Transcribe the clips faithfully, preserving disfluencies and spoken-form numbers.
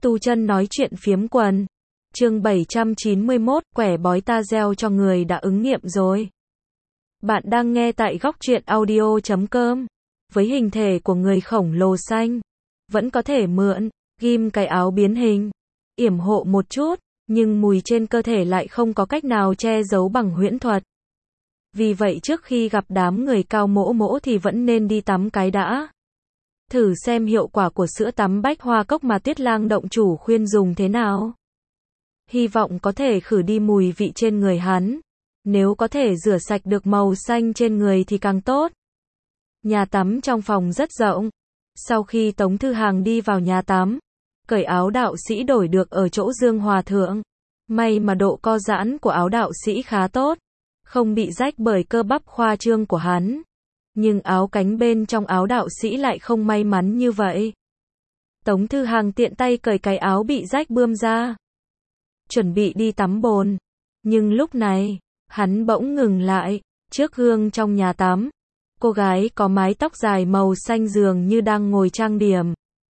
Tu Chân nói chuyện phiếm quần. Chương bảy trăm chín mươi mốt, quẻ bói ta gieo cho người đã ứng nghiệm rồi. Bạn đang nghe tại góc truyện audio chấm com. Với hình thể của người khổng lồ xanh, vẫn có thể mượn, ghim cái áo biến hình, yểm hộ một chút, nhưng mùi trên cơ thể lại không có cách nào che giấu bằng huyễn thuật. Vì vậy trước khi gặp đám người cao mỗ mỗ thì vẫn nên đi tắm cái đã. Thử xem hiệu quả của sữa tắm bách hoa cốc mà Tuyết Lang động chủ khuyên dùng thế nào. Hy vọng có thể khử đi mùi vị trên người hắn. Nếu có thể rửa sạch được màu xanh trên người thì càng tốt. Nhà tắm trong phòng rất rộng. Sau khi Tống Thư Hàng đi vào nhà tắm, cởi áo đạo sĩ đổi được ở chỗ Dương Hòa Thượng. May mà độ co giãn của áo đạo sĩ khá tốt, không bị rách bởi cơ bắp khoa trương của hắn. Nhưng áo cánh bên trong áo đạo sĩ lại không may mắn như vậy. Tống Thư Hàng tiện tay cởi cái áo bị rách bươm ra, chuẩn bị đi tắm bồn. Nhưng lúc này, hắn bỗng ngừng lại, trước gương trong nhà tắm. Cô gái có mái tóc dài màu xanh dường như đang ngồi trang điểm.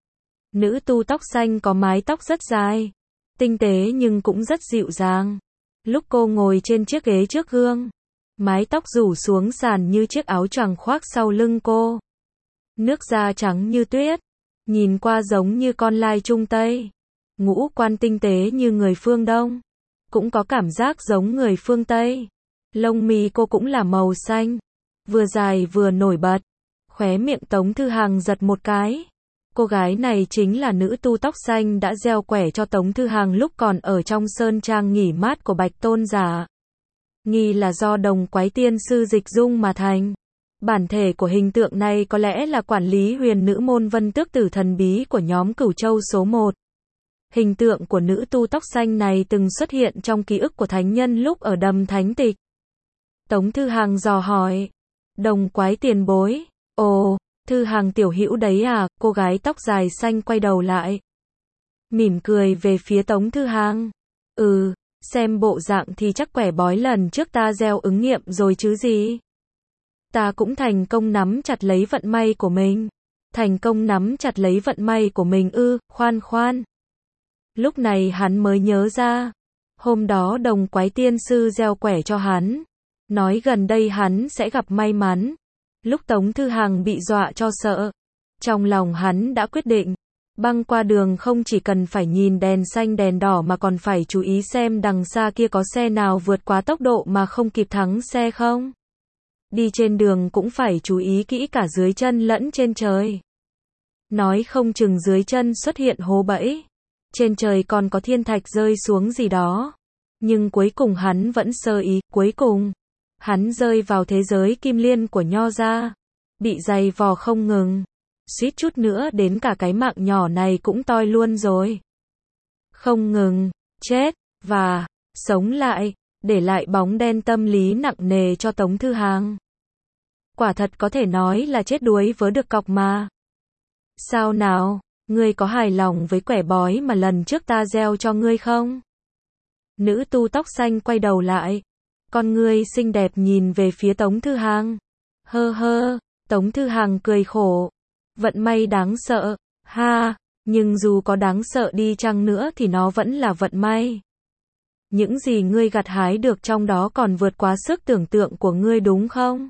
Nữ tu tóc xanh có mái tóc rất dài, tinh tế nhưng cũng rất dịu dàng. Lúc cô ngồi trên chiếc ghế trước gương, mái tóc rủ xuống sàn như chiếc áo choàng khoác sau lưng cô. Nước da trắng như tuyết, nhìn qua giống như con lai Trung Tây. Ngũ quan tinh tế như người phương Đông, cũng có cảm giác giống người phương Tây. Lông mi cô cũng là màu xanh, vừa dài vừa nổi bật. Khóe miệng Tống Thư Hàng giật một cái. Cô gái này chính là nữ tu tóc xanh đã gieo quẻ cho Tống Thư Hàng lúc còn ở trong sơn trang nghỉ mát của Bạch Tôn Giả. Nghi là do Đồng Quái Tiên Sư dịch dung mà thành. Bản thể của hình tượng này có lẽ là quản lý huyền nữ môn Vân Tước Tử thần bí của nhóm Cửu Châu số một. Hình tượng của nữ tu tóc xanh này từng xuất hiện trong ký ức của thánh nhân lúc ở đầm thánh tịch. Tống Thư Hàng dò hỏi, Đồng Quái tiền bối, ồ, Thư Hàng tiểu hữu đấy à? Cô gái tóc dài xanh quay đầu lại, mỉm cười về phía Tống Thư Hàng. Ừ, xem bộ dạng thì chắc quẻ bói lần trước ta gieo ứng nghiệm rồi chứ gì. Ta cũng thành công nắm chặt lấy vận may của mình. Thành công nắm chặt lấy vận may của mình ư? Khoan khoan. Lúc này hắn mới nhớ ra, hôm đó Đồng Quái Tiên Sư gieo quẻ cho hắn, nói gần đây hắn sẽ gặp may mắn. Lúc Tống Thư Hàng bị dọa cho sợ, trong lòng hắn đã quyết định, băng qua đường không chỉ cần phải nhìn đèn xanh đèn đỏ mà còn phải chú ý xem đằng xa kia có xe nào vượt quá tốc độ mà không kịp thắng xe không. Đi trên đường cũng phải chú ý kỹ cả dưới chân lẫn trên trời. Nói không chừng dưới chân xuất hiện hố bẫy, trên trời còn có thiên thạch rơi xuống gì đó. Nhưng cuối cùng hắn vẫn sơ ý, cuối cùng hắn rơi vào thế giới kim liên của Nho gia, bị giày vò không ngừng, suýt chút nữa đến cả cái mạng nhỏ này cũng toi luôn rồi. Không ngừng chết và sống lại, để lại bóng đen tâm lý nặng nề cho Tống Thư Hàng. Quả thật có thể nói là chết đuối vớ được cọc mà. Sao nào, ngươi có hài lòng với quẻ bói mà lần trước ta gieo cho ngươi không? Nữ tu tóc xanh quay đầu lại, con ngươi xinh đẹp nhìn về phía Tống Thư Hàng. Hơ hơ, Tống Thư Hàng cười khổ. Vận may đáng sợ, ha, nhưng dù có đáng sợ đi chăng nữa thì nó vẫn là vận may. Những gì ngươi gặt hái được trong đó còn vượt quá sức tưởng tượng của ngươi đúng không?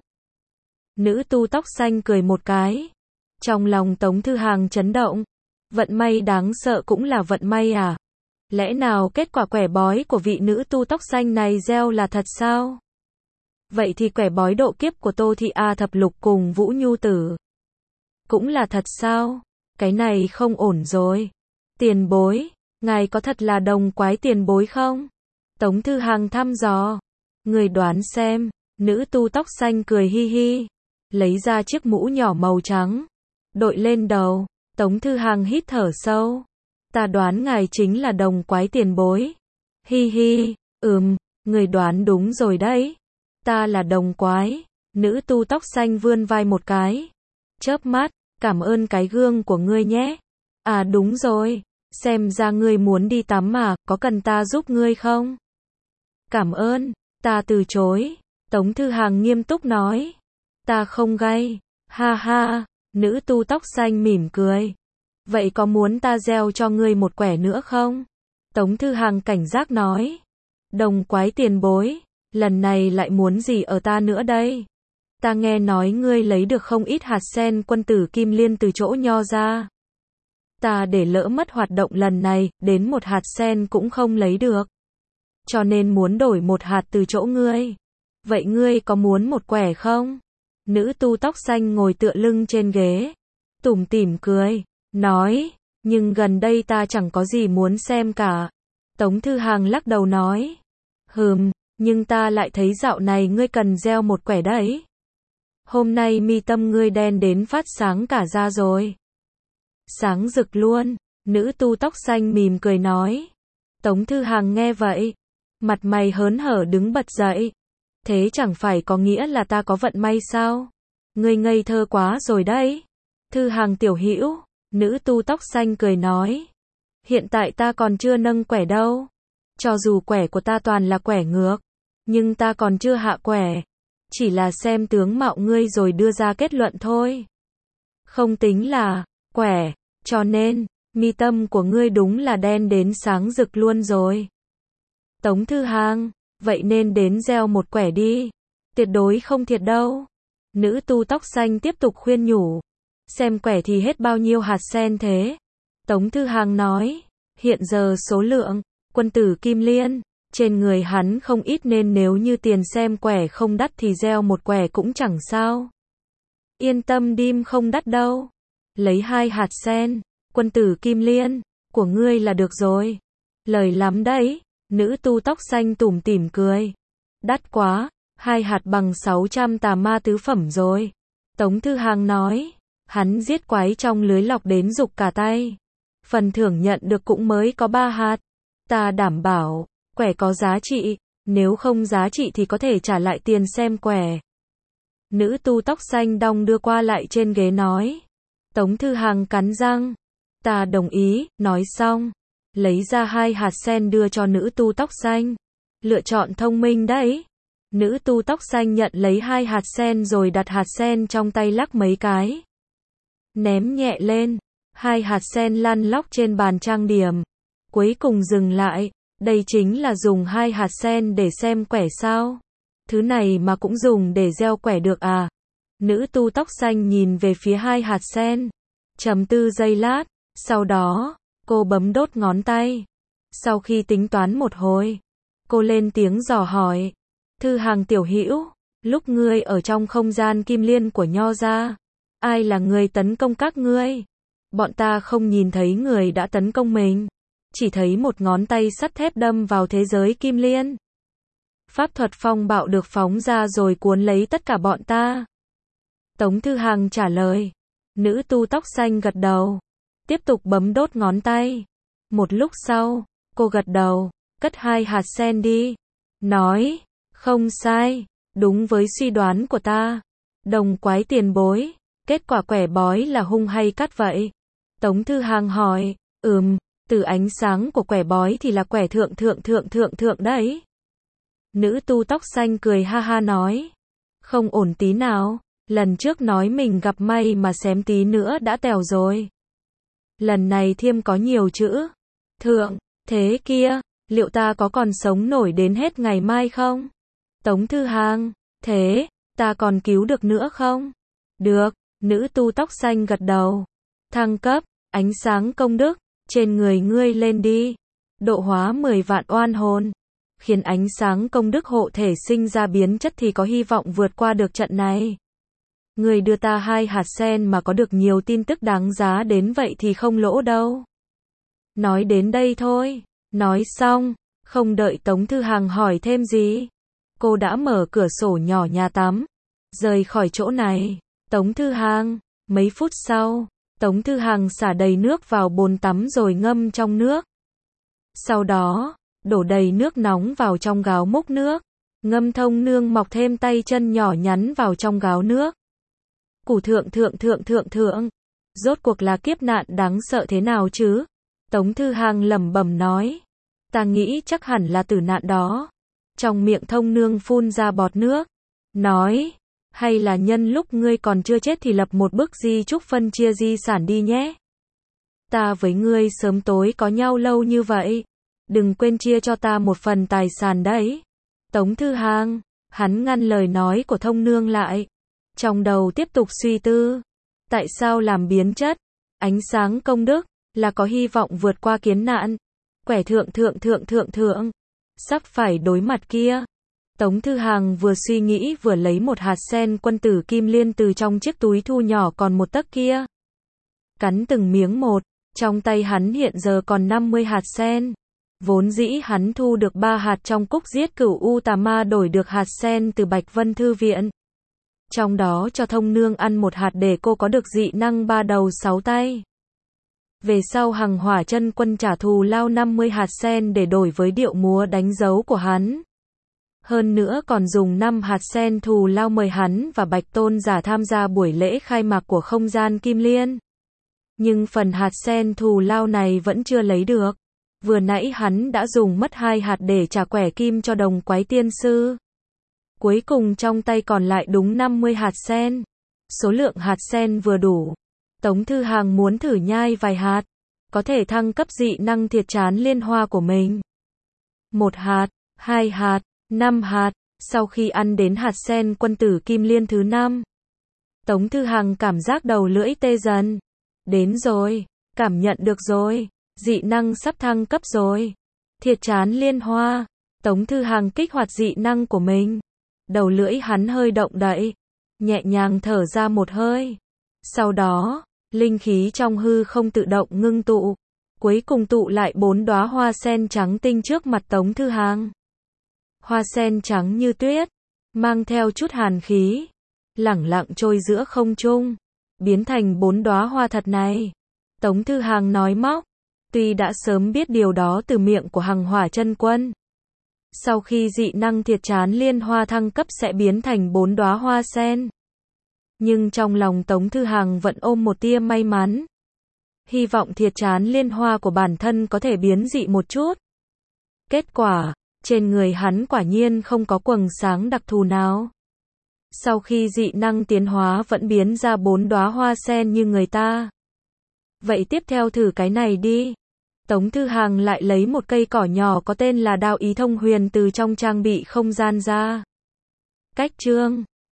Nữ tu tóc xanh cười một cái. Trong lòng Tống Thư Hàng chấn động. Vận may đáng sợ cũng là vận may à? Lẽ nào kết quả quẻ bói của vị nữ tu tóc xanh này gieo là thật sao? Vậy thì quẻ bói độ kiếp của Tô Thị A Thập Lục cùng Vũ Nhu Tử cũng là thật sao? Cái này không ổn rồi. Tiền bối, ngài có thật là Đồng Quái tiền bối không? Tống Thư Hàng thăm dò. Người đoán xem. Nữ tu tóc xanh cười hi hi, lấy ra chiếc mũ nhỏ màu trắng, đội lên đầu. Tống Thư Hàng hít thở sâu. Ta đoán ngài chính là Đồng Quái tiền bối. Hi hi, ừm, người đoán đúng rồi đấy. Ta là Đồng Quái. Nữ tu tóc xanh vươn vai một cái, chớp mắt, cảm ơn cái gương của ngươi nhé. À đúng rồi, xem ra ngươi muốn đi tắm mà, có cần ta giúp ngươi không? Cảm ơn, ta từ chối. Tống Thư Hàng nghiêm túc nói. Ta không gay. Ha ha, nữ tu tóc xanh mỉm cười. Vậy có muốn ta gieo cho ngươi một quẻ nữa không? Tống Thư Hằng cảnh giác nói. Đồng quái tiền bối, lần này lại muốn gì ở ta nữa đây? Ta nghe nói ngươi lấy được không ít hạt sen quân tử kim liên từ chỗ Nho ra. Ta để lỡ mất hoạt động lần này, đến một hạt sen cũng không lấy được. Cho nên muốn đổi một hạt từ chỗ ngươi. Vậy ngươi có muốn một quẻ không? Nữ tu tóc xanh ngồi tựa lưng trên ghế, tủm tỉm cười, nói, nhưng gần đây ta chẳng có gì muốn xem cả. Tống Thư Hằng lắc đầu nói, hừm, nhưng ta lại thấy dạo này ngươi cần gieo một quẻ đấy. Hôm nay mi tâm ngươi đen đến phát sáng cả da rồi. Sáng rực luôn, nữ tu tóc xanh mỉm cười nói. Tống Thư Hằng nghe vậy, mặt mày hớn hở đứng bật dậy. Thế chẳng phải có nghĩa là ta có vận may sao? Ngươi ngây thơ quá rồi đấy. Thư Hằng tiểu hữu, nữ tu tóc xanh cười nói. Hiện tại ta còn chưa nâng quẻ đâu. Cho dù quẻ của ta toàn là quẻ ngược, nhưng ta còn chưa hạ quẻ. Chỉ là xem tướng mạo ngươi rồi đưa ra kết luận thôi. Không tính là quẻ, cho nên, mi tâm của ngươi đúng là đen đến sáng rực luôn rồi. Tống Thư Hằng, vậy nên đến gieo một quẻ đi. Tuyệt đối không thiệt đâu. Nữ tu tóc xanh tiếp tục khuyên nhủ. Xem quẻ thì hết bao nhiêu hạt sen thế? Tống Thư Hằng nói. Hiện giờ số lượng, quân tử kim liên, trên người hắn không ít nên nếu như tiền xem quẻ không đắt thì gieo một quẻ cũng chẳng sao. Yên tâm đêm không đắt đâu. Lấy hai hạt sen, quân tử kim liên, của ngươi là được rồi. Lời lắm đấy. Nữ tu tóc xanh tủm tỉm cười. Đắt quá, hai hạt bằng sáu trăm tà ma tứ phẩm rồi. Tống Thư Hằng nói, hắn giết quái trong lưới lọc đến rục cả tay. Phần thưởng nhận được cũng mới có ba hạt. Ta đảm bảo, quẻ có giá trị, nếu không giá trị thì có thể trả lại tiền xem quẻ. Nữ tu tóc xanh đong đưa qua lại trên ghế nói. Tống Thư Hằng cắn răng. Ta đồng ý, nói xong. Lấy ra hai hạt sen đưa cho nữ tu tóc xanh. Lựa chọn thông minh đấy. Nữ tu tóc xanh nhận lấy hai hạt sen rồi đặt hạt sen trong tay lắc mấy cái. Ném nhẹ lên. Hai hạt sen lăn lóc trên bàn trang điểm. Cuối cùng dừng lại. Đây chính là dùng hai hạt sen để xem quẻ sao? Thứ này mà cũng dùng để gieo quẻ được à? Nữ tu tóc xanh nhìn về phía hai hạt sen. Trầm tư giây lát. Sau đó, cô bấm đốt ngón tay. Sau khi tính toán một hồi, cô lên tiếng dò hỏi. Thư Hằng tiểu hữu, lúc ngươi ở trong không gian kim liên của Nho ra, ai là người tấn công các ngươi? Bọn ta không nhìn thấy người đã tấn công mình, chỉ thấy một ngón tay sắt thép đâm vào thế giới kim liên. Pháp thuật phong bạo được phóng ra rồi cuốn lấy tất cả bọn ta. Tống Thư Hằng trả lời. Nữ tu tóc xanh gật đầu. Tiếp tục bấm đốt ngón tay. Một lúc sau, cô gật đầu, cất hai hạt sen đi. Nói, không sai, đúng với suy đoán của ta. Đồng quái tiền bối, kết quả quẻ bói là hung hay cắt vậy? Tống Thư Hằng hỏi, ừm, từ ánh sáng của quẻ bói thì là quẻ thượng thượng thượng thượng thượng đấy. Nữ tu tóc xanh cười ha ha nói, không ổn tí nào, lần trước nói mình gặp may mà xém tí nữa đã tèo rồi. Lần này thêm có nhiều chữ. Thượng, thế kia, liệu ta có còn sống nổi đến hết ngày mai không? Tống Thư Hằng, thế, ta còn cứu được nữa không? Được, nữ tu tóc xanh gật đầu. Thăng cấp, ánh sáng công đức, trên người ngươi lên đi. Độ hóa mười vạn oan hồn. Khiến ánh sáng công đức hộ thể sinh ra biến chất thì có hy vọng vượt qua được trận này. Người đưa ta hai hạt sen mà có được nhiều tin tức đáng giá đến vậy thì không lỗ đâu. Nói đến đây thôi. Nói xong, không đợi Tống Thư Hằng hỏi thêm gì. Cô đã mở cửa sổ nhỏ nhà tắm. Rời khỏi chỗ này. Tống Thư Hằng, mấy phút sau, Tống Thư Hằng xả đầy nước vào bồn tắm rồi ngâm trong nước. Sau đó, đổ đầy nước nóng vào trong gáo múc nước. Ngâm thông nương mọc thêm tay chân nhỏ nhắn vào trong gáo nước. Củ thượng thượng thượng thượng thượng. Rốt cuộc là kiếp nạn đáng sợ thế nào chứ? Tống Thư Hằng lẩm bẩm nói. Ta nghĩ chắc hẳn là tử nạn đó. Trong miệng thông nương phun ra bọt nước. Nói. Hay là nhân lúc ngươi còn chưa chết thì lập một bức di chúc phân chia di sản đi nhé. Ta với ngươi sớm tối có nhau lâu như vậy. Đừng quên chia cho ta một phần tài sản đấy. Tống Thư Hàng, hắn ngăn lời nói của thông nương lại. Trong đầu tiếp tục suy tư. Tại sao làm biến chất? Ánh sáng công đức, là có hy vọng vượt qua kiến nạn. Quẻ thượng thượng thượng thượng thượng. Sắp phải đối mặt kia. Tống Thư Hàng vừa suy nghĩ vừa lấy một hạt sen quân tử kim liên từ trong chiếc túi thu nhỏ còn một tấc kia. Cắn từng miếng một, trong tay hắn hiện giờ còn năm mươi hạt sen. Vốn dĩ hắn thu được ba hạt trong cúc giết cửu U tà ma đổi được hạt sen từ Bạch Vân Thư Viện. Trong đó cho thông nương ăn một hạt để cô có được dị năng ba đầu sáu tay. Về sau Hằng Hỏa Chân Quân trả thù lao năm mươi hạt sen để đổi với điệu múa đánh dấu của hắn. Hơn nữa còn dùng năm hạt sen thù lao mời hắn và Bạch Tôn giả tham gia buổi lễ khai mạc của không gian Kim Liên. Nhưng phần hạt sen thù lao này vẫn chưa lấy được. Vừa nãy hắn đã dùng mất hai hạt để trả quẻ kim cho Đồng Quái Tiên Sư. Cuối cùng trong tay còn lại đúng năm mươi hạt sen. Số lượng hạt sen vừa đủ. Tống Thư Hàng muốn thử nhai vài hạt. Có thể thăng cấp dị năng thiệt chán liên hoa của mình. Một hạt, hai hạt, năm hạt. Sau khi ăn đến hạt sen quân tử kim liên thứ năm. Tống Thư Hàng cảm giác đầu lưỡi tê dần. Đến rồi. Cảm nhận được rồi. Dị năng sắp thăng cấp rồi. Thiệt chán liên hoa. Tống Thư Hàng kích hoạt dị năng của mình. Đầu lưỡi hắn hơi động đậy. Nhẹ nhàng thở ra một hơi. Sau đó, linh khí trong hư không tự động ngưng tụ. Cuối cùng tụ lại bốn đóa hoa sen trắng tinh trước mặt Tống Thư Hàng. Hoa sen trắng như tuyết. Mang theo chút hàn khí. Lẳng lặng trôi giữa không trung. Biến thành bốn đóa hoa thật này. Tống Thư Hàng nói móc. Tuy đã sớm biết điều đó từ miệng của Hằng Hỏa Chân Quân. Sau khi dị năng thiệt chán liên hoa thăng cấp sẽ biến thành bốn đóa hoa sen. Nhưng trong lòng Tống Thư Hàng vẫn ôm một tia may mắn. Hy vọng thiệt chán liên hoa của bản thân có thể biến dị một chút. Kết quả, trên người hắn quả nhiên không có quầng sáng đặc thù nào. Sau khi dị năng tiến hóa vẫn biến ra bốn đóa hoa sen như người ta. Vậy tiếp theo thử cái này đi. Tống Thư Hàng lại lấy một cây cỏ nhỏ có tên là Đao Ý Thông Huyền từ trong trang bị không gian ra. Cách chương